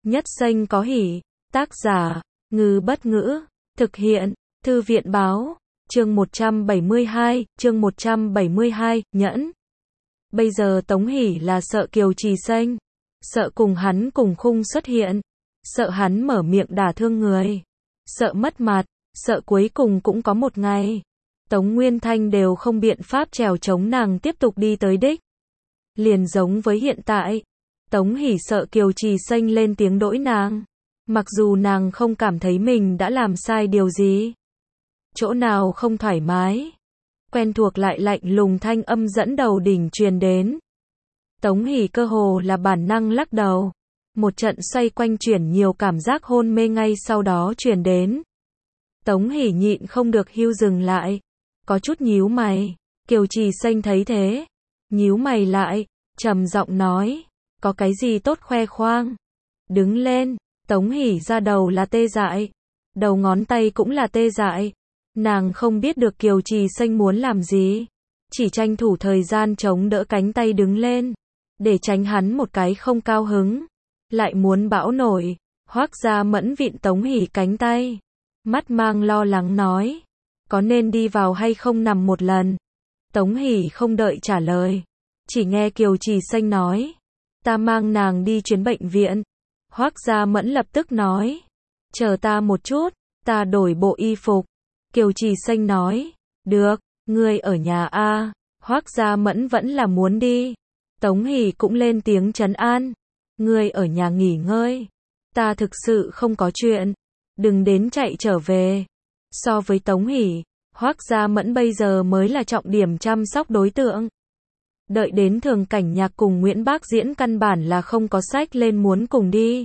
Nhất xanh có hỉ. Tác giả, Ngư Bất Ngữ. Thực hiện, Thư viện Báo. Chương 172, nhẫn. Bây giờ Tống Hỷ là sợ Kiều Trì Xanh. Sợ cùng hắn cùng khung xuất hiện. Sợ hắn mở miệng đả thương người. Sợ mất mặt. Sợ cuối cùng cũng có một ngày Tống Nguyên Thanh đều không biện pháp trèo chống nàng tiếp tục đi tới đích. Liền giống với hiện tại. Tống Hỷ sợ Kiều Trì Xanh lên tiếng đỗi nàng. Mặc dù nàng không cảm thấy mình đã làm sai điều gì. Chỗ nào không thoải mái. Quen thuộc lại lạnh lùng thanh âm dẫn đầu đỉnh truyền đến. Tống Hỷ cơ hồ là bản năng lắc đầu. Một trận xoay quanh chuyển nhiều cảm giác hôn mê ngay sau đó truyền đến. Tống Hỷ nhịn không được hưu dừng lại. Có chút nhíu mày. Kiều Trì Xanh thấy thế. Nhíu mày lại. Trầm giọng nói. Có cái gì tốt khoe khoang. Đứng lên. Tống Hỷ ra đầu là tê dại. Đầu ngón tay cũng là tê dại. Nàng không biết được Kiều Trì Xanh muốn làm gì. Chỉ tranh thủ thời gian chống đỡ cánh tay đứng lên. Để tránh hắn một cái không cao hứng. Lại muốn bão nổi. Hoác Gia Mẫn vịn Tống Hỷ cánh tay. Mắt mang lo lắng nói. Có nên đi vào hay không nằm một lần. Tống Hỷ không đợi trả lời. Chỉ nghe Kiều Trì Xanh nói. Ta mang nàng đi chuyến bệnh viện. Hoác Gia Mẫn lập tức nói. Chờ ta một chút. Ta đổi bộ y phục. Kiều Trì Xanh nói. Được, ngươi ở nhà a. Hoác Gia Mẫn vẫn là muốn đi. Tống Hỷ cũng lên tiếng trấn an. Ngươi ở nhà nghỉ ngơi. Ta thực sự không có chuyện. Đừng đến chạy trở về. So với Tống Hỷ, Hoác Gia Mẫn bây giờ mới là trọng điểm chăm sóc đối tượng. Đợi đến Thường Cảnh Nhạc cùng Nguyễn Bác Diễn căn bản là không có sách lên muốn cùng đi.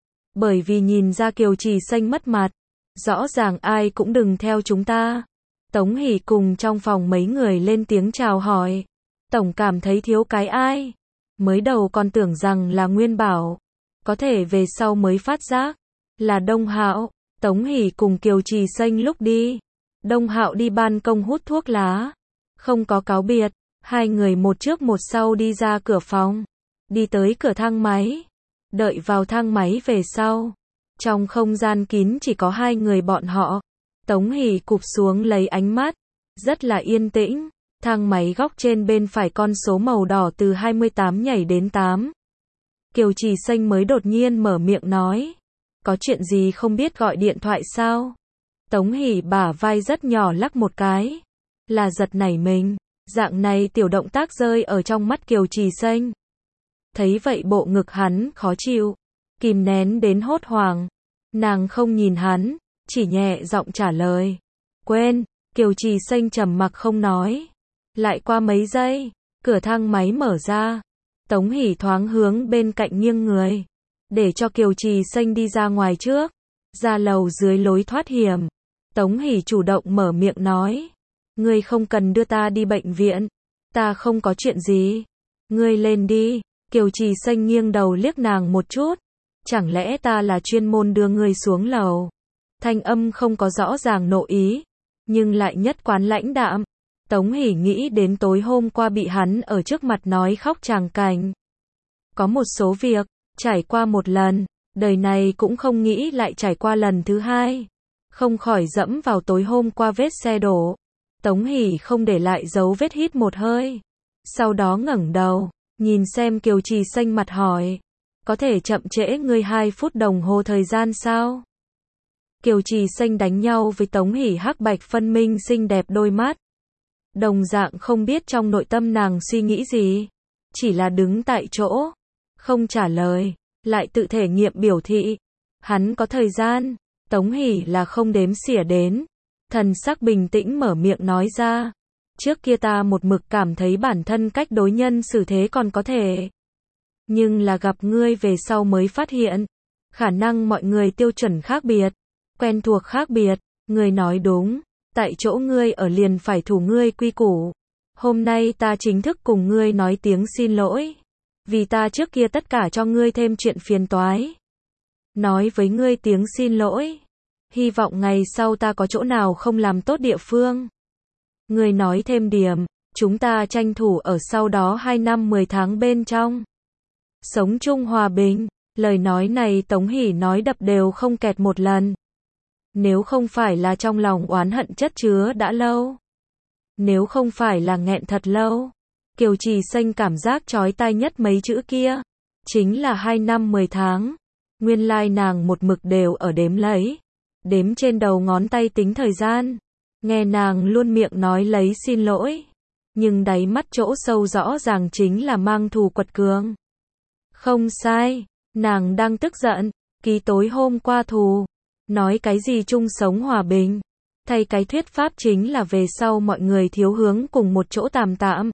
Bởi vì nhìn ra Kiều Trì Xanh mất mặt. Rõ ràng ai cũng đừng theo chúng ta. Tống Hỷ cùng trong phòng mấy người lên tiếng chào hỏi. Tổng cảm thấy thiếu cái ai. Mới đầu còn tưởng rằng là Nguyên Bảo. Có thể về sau mới phát giác. Là Đông Hạo. Tống Hỷ cùng Kiều Trì Xanh lúc đi. Đông Hạo đi ban công hút thuốc lá. Không có cáo biệt. Hai người một trước một sau đi ra cửa phòng. Đi tới cửa thang máy. Đợi vào thang máy về sau. Trong không gian kín chỉ có hai người bọn họ. Tống Hỷ cụp xuống lấy ánh mắt. Rất là yên tĩnh. Thang máy góc trên bên phải con số màu đỏ từ 28 nhảy đến 8. Kiều Trì Xanh mới đột nhiên mở miệng nói. Có chuyện gì không biết gọi điện thoại sao? Tống Hỷ bả vai rất nhỏ lắc một cái. Là giật nảy mình. Dạng này tiểu động tác rơi ở trong mắt Kiều Trì Xanh. Thấy vậy bộ ngực hắn khó chịu. Kìm nén đến hốt hoảng. Nàng không nhìn hắn. Chỉ nhẹ giọng trả lời. Quên. Kiều Trì Xanh trầm mặc không nói. Lại qua mấy giây. Cửa thang máy mở ra. Tống Hỷ thoáng hướng bên cạnh nghiêng người. Để cho Kiều Trì Xanh đi ra ngoài trước. Ra lầu dưới lối thoát hiểm. Tống Hỷ chủ động mở miệng nói. Ngươi không cần đưa ta đi bệnh viện. Ta không có chuyện gì. Ngươi lên đi. Kiều Trì Xanh nghiêng đầu liếc nàng một chút. Chẳng lẽ ta là chuyên môn đưa ngươi xuống lầu? Thanh âm không có rõ ràng nội ý. Nhưng lại nhất quán lãnh đạm. Tống Hỷ nghĩ đến tối hôm qua bị hắn ở trước mặt nói khóc tràng cảnh. Có một số việc. Trải qua một lần. Đời này cũng không nghĩ lại trải qua lần thứ hai. Không khỏi dẫm vào tối hôm qua vết xe đổ. Tống Hỷ không để lại dấu vết hít một hơi. Sau đó ngẩng đầu. Nhìn xem Kiều Trì Xanh mặt hỏi. Có thể chậm trễ ngươi 2 phút đồng hồ thời gian sao? Kiều Trì Xanh đánh nhau với Tống Hỷ hắc bạch phân minh xinh đẹp đôi mắt. Đồng dạng không biết trong nội tâm nàng suy nghĩ gì. Chỉ là đứng tại chỗ. Không trả lời. Lại tự thể nghiệm biểu thị. Hắn có thời gian. Tống Hỷ là không đếm xỉa đến. Thần sắc bình tĩnh mở miệng nói ra. Trước kia ta một mực cảm thấy bản thân cách đối nhân xử thế còn có thể. Nhưng là gặp ngươi về sau mới phát hiện. Khả năng mọi người tiêu chuẩn khác biệt. Quen thuộc khác biệt. Ngươi nói đúng. Tại chỗ ngươi ở liền phải thủ ngươi quy củ. Hôm nay ta chính thức cùng ngươi nói tiếng xin lỗi. Vì ta trước kia tất cả cho ngươi thêm chuyện phiền toái. Nói với ngươi tiếng xin lỗi. Hy vọng ngày sau ta có chỗ nào không làm tốt địa phương. Ngươi nói thêm điểm. Chúng ta tranh thủ ở sau đó 2 năm 10 tháng bên trong. Sống chung hòa bình. Lời nói này Tống Hỷ nói đập đều không kẹt một lần. Nếu không phải là trong lòng oán hận chất chứa đã lâu. Nếu không phải là nghẹn thật lâu. Kiều Trì Xanh cảm giác chói tai nhất mấy chữ kia. Chính là 2 năm 10 tháng. Nguyên lai nàng một mực đều ở đếm lấy. Đếm trên đầu ngón tay tính thời gian. Nghe nàng luôn miệng nói lấy xin lỗi. Nhưng đáy mắt chỗ sâu rõ ràng chính là mang thù quật cường. Không sai. Nàng đang tức giận. Ký tối hôm qua thù. Nói cái gì chung sống hòa bình. Thay cái thuyết pháp chính là về sau mọi người thiếu hướng cùng một chỗ tạm tạm.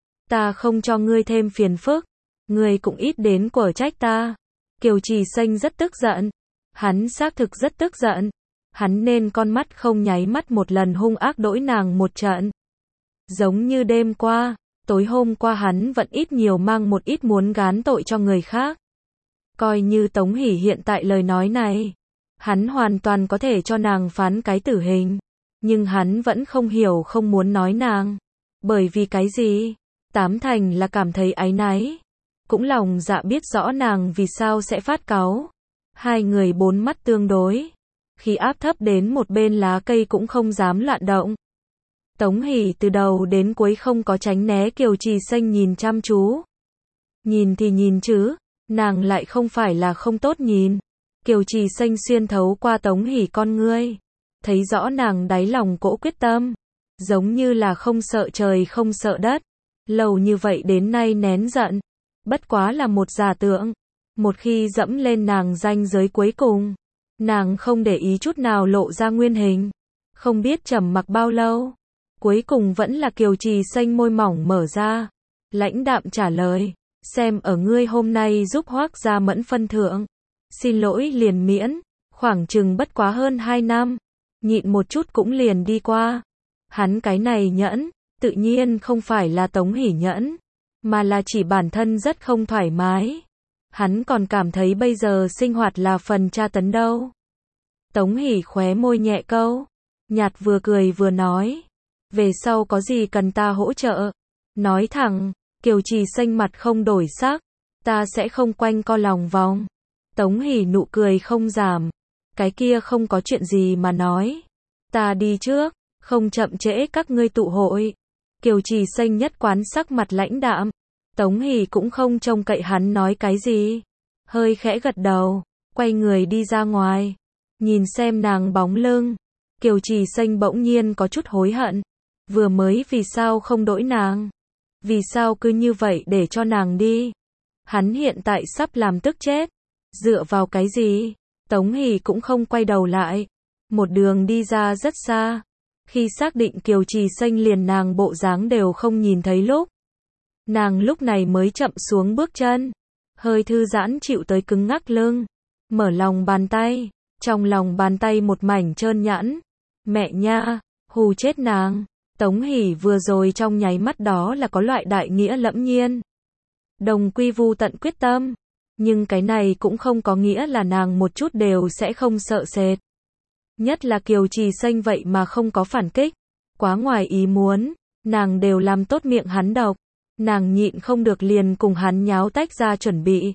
Ta không cho ngươi thêm phiền phức. Ngươi cũng ít đến quở trách ta. Kiều Trì Xanh rất tức giận. Hắn xác thực rất tức giận. Hắn nên con mắt không nháy mắt một lần hung ác đỗi nàng một trận. Giống như đêm qua, tối hôm qua hắn vẫn ít nhiều mang một ít muốn gán tội cho người khác. Coi như Tống Hỷ hiện tại lời nói này, hắn hoàn toàn có thể cho nàng phán cái tử hình. Nhưng hắn vẫn không hiểu không muốn nói nàng. Bởi vì cái gì? Tám thành là cảm thấy áy náy. Cũng lòng dạ biết rõ nàng vì sao sẽ phát cáu. Hai người bốn mắt tương đối. Khi áp thấp đến một bên lá cây cũng không dám loạn động. Tống Hỷ từ đầu đến cuối không có tránh né Kiều Trì Xanh nhìn chăm chú. Nhìn thì nhìn chứ, nàng lại không phải là không tốt nhìn. Kiều Trì Xanh xuyên thấu qua Tống Hỷ con ngươi. Thấy rõ nàng đáy lòng cỗ quyết tâm. Giống như là không sợ trời không sợ đất. Lâu như vậy đến nay nén giận. Bất quá là một giả tượng. Một khi dẫm lên nàng ranh giới cuối cùng. Nàng không để ý chút nào lộ ra nguyên hình. Không biết trầm mặc bao lâu. Cuối cùng vẫn là Kiều Trì Xanh môi mỏng mở ra. Lãnh đạm trả lời. Xem ở ngươi hôm nay giúp Hoác gia Mẫn phân thượng. Xin lỗi liền miễn. Khoảng chừng bất quá hơn 2 năm. Nhịn một chút cũng liền đi qua. Hắn cái này nhẫn. Tự nhiên không phải là Tống Hỷ nhẫn. Mà là chỉ bản thân rất không thoải mái. Hắn còn cảm thấy bây giờ sinh hoạt là phần tra tấn đâu. Tống Hỷ khóe môi nhẹ câu. Nhạt vừa cười vừa nói. Về sau có gì cần ta hỗ trợ? Nói thẳng. Kiều Trì Xanh mặt không đổi sắc. Ta sẽ không quanh co lòng vòng. Tống Hỷ nụ cười không giảm. Cái kia không có chuyện gì mà nói. Ta đi trước. Không chậm trễ các ngươi tụ hội. Kiều Trì Xanh nhất quán sắc mặt lãnh đạm. Tống Hỷ cũng không trông cậy hắn nói cái gì. Hơi khẽ gật đầu. Quay người đi ra ngoài. Nhìn xem nàng bóng lưng. Kiều Trì Xanh bỗng nhiên có chút hối hận. Vừa mới vì sao không đỗi nàng. Vì sao cứ như vậy để cho nàng đi. Hắn hiện tại sắp làm tức chết. Dựa vào cái gì? Tống Hỷ cũng không quay đầu lại. Một đường đi ra rất xa. Khi xác định Kiều Trì Xanh liền nàng bộ dáng đều không nhìn thấy lúc. Nàng lúc này mới chậm xuống bước chân. Hơi thư giãn chịu tới cứng ngắc lưng. Mở lòng bàn tay. Trong lòng bàn tay một mảnh trơn nhẵn. Mẹ nha, hù chết nàng. Tống Hỷ vừa rồi trong nháy mắt đó là có loại đại nghĩa lẫm nhiên. Đồng quy vu tận quyết tâm. Nhưng cái này cũng không có nghĩa là nàng một chút đều sẽ không sợ sệt. Nhất là Kiều Trì Xanh vậy mà không có phản kích. Quá ngoài ý muốn. Nàng đều làm tốt miệng hắn độc. Nàng nhịn không được liền cùng hắn nháo tách ra chuẩn bị.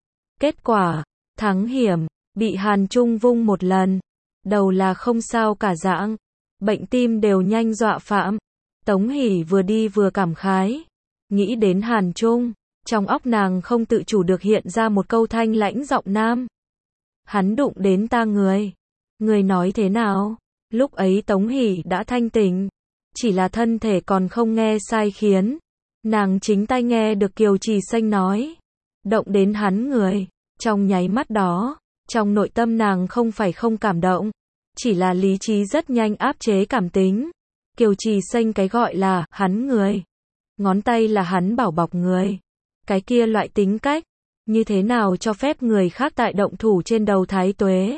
Kết quả, thắng hiểm, bị Hàn Trung vung một lần. Đầu là không sao cả dạng. Bệnh tim đều nhanh dọa phạm. Tống Hỷ vừa đi vừa cảm khái. Nghĩ đến Hàn Trung. Trong óc nàng không tự chủ được hiện ra một câu thanh lãnh giọng nam. Hắn đụng đến ta người. Người nói thế nào? Lúc ấy Tống Hỷ đã thanh tỉnh. Chỉ là thân thể còn không nghe sai khiến. Nàng chính tai nghe được Kiều Trì Xanh nói. Động đến hắn người. Trong nháy mắt đó. Trong nội tâm nàng không phải không cảm động. Chỉ là lý trí rất nhanh áp chế cảm tính. Kiều Trì Xanh cái gọi là hắn người. Ngón tay là hắn bảo bọc người. Cái kia loại tính cách. Như thế nào cho phép người khác tại động thủ trên đầu Thái Tuế.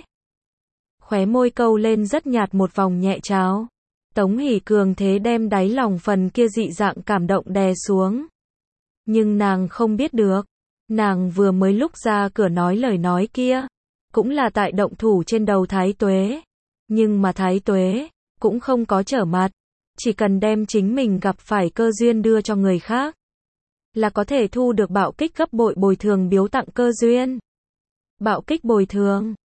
Khóe môi câu lên rất nhạt một vòng nhẹ tráo. Tống Hỷ cường thế đem đáy lòng phần kia dị dạng cảm động đè xuống. Nhưng nàng không biết được. Nàng vừa mới lúc ra cửa nói lời nói kia. Cũng là tại động thủ trên đầu Thái Tuế. Nhưng mà Thái Tuế cũng không có trở mặt. Chỉ cần đem chính mình gặp phải cơ duyên đưa cho người khác. Là có thể thu được bạo kích gấp bội bồi thường biếu tặng cơ duyên. Bạo kích bồi thường.